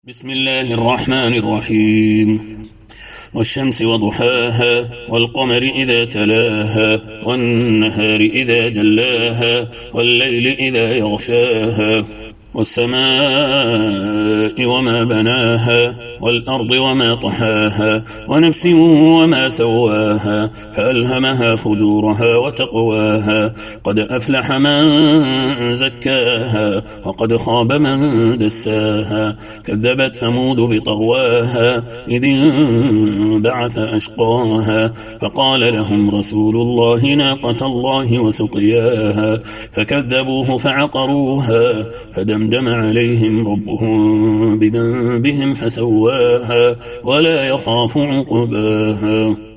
بسم الله الرحمن الرحيم والشمس وضحاها والقمر إذا تلاها والنهار إذا جلاها والليل إذا يغشاها والسماء وما بناها والأرض وما طحاها ونفس وما سواها فألهمها فجورها وتقواها قد أفلح من زكاها وقد خاب من دساها كذبت ثمود بطغواها إذ انبعث أشقاها فقال لهم رسول الله ناقة الله وسقياها فكذبوه فعقروها فدمدم عليهم ربهم بذنبهم فسواها ولا يخاف عقباها.